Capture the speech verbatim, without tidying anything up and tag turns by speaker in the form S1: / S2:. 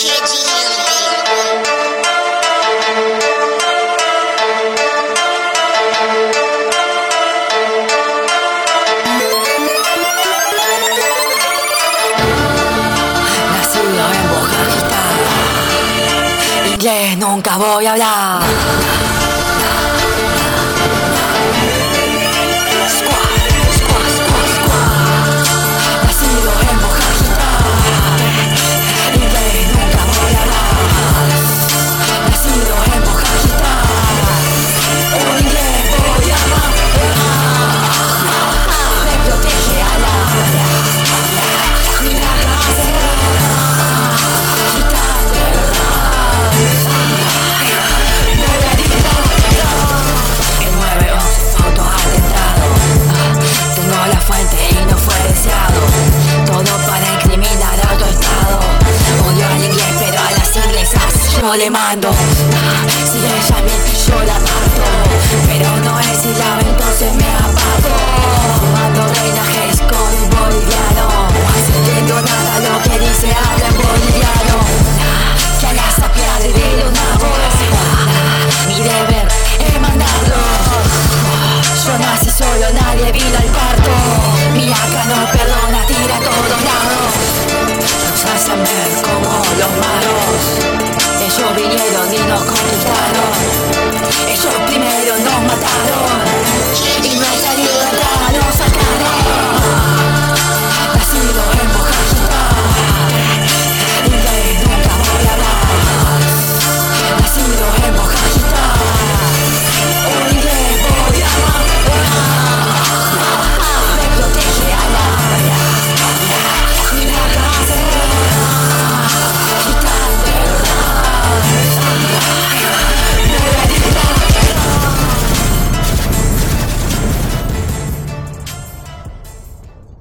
S1: Inglés nunca voy a hablar. Yo le mando, si ella a mí yo la mato, pero no es si la ve entonces me apago. Fumando reina Hayes con un boliviano, no entiendo nada lo que dice, habla en boliviano. Que a la sapia le dé una voz, mi deber es mandarlo. Yo nací solo, nadie vino al parto. Mi acá no perdona, tira a todos lados. Nos hacen ver como los malos. Ellos vinieron y nos conquistaron. Ellos primero nos mataron.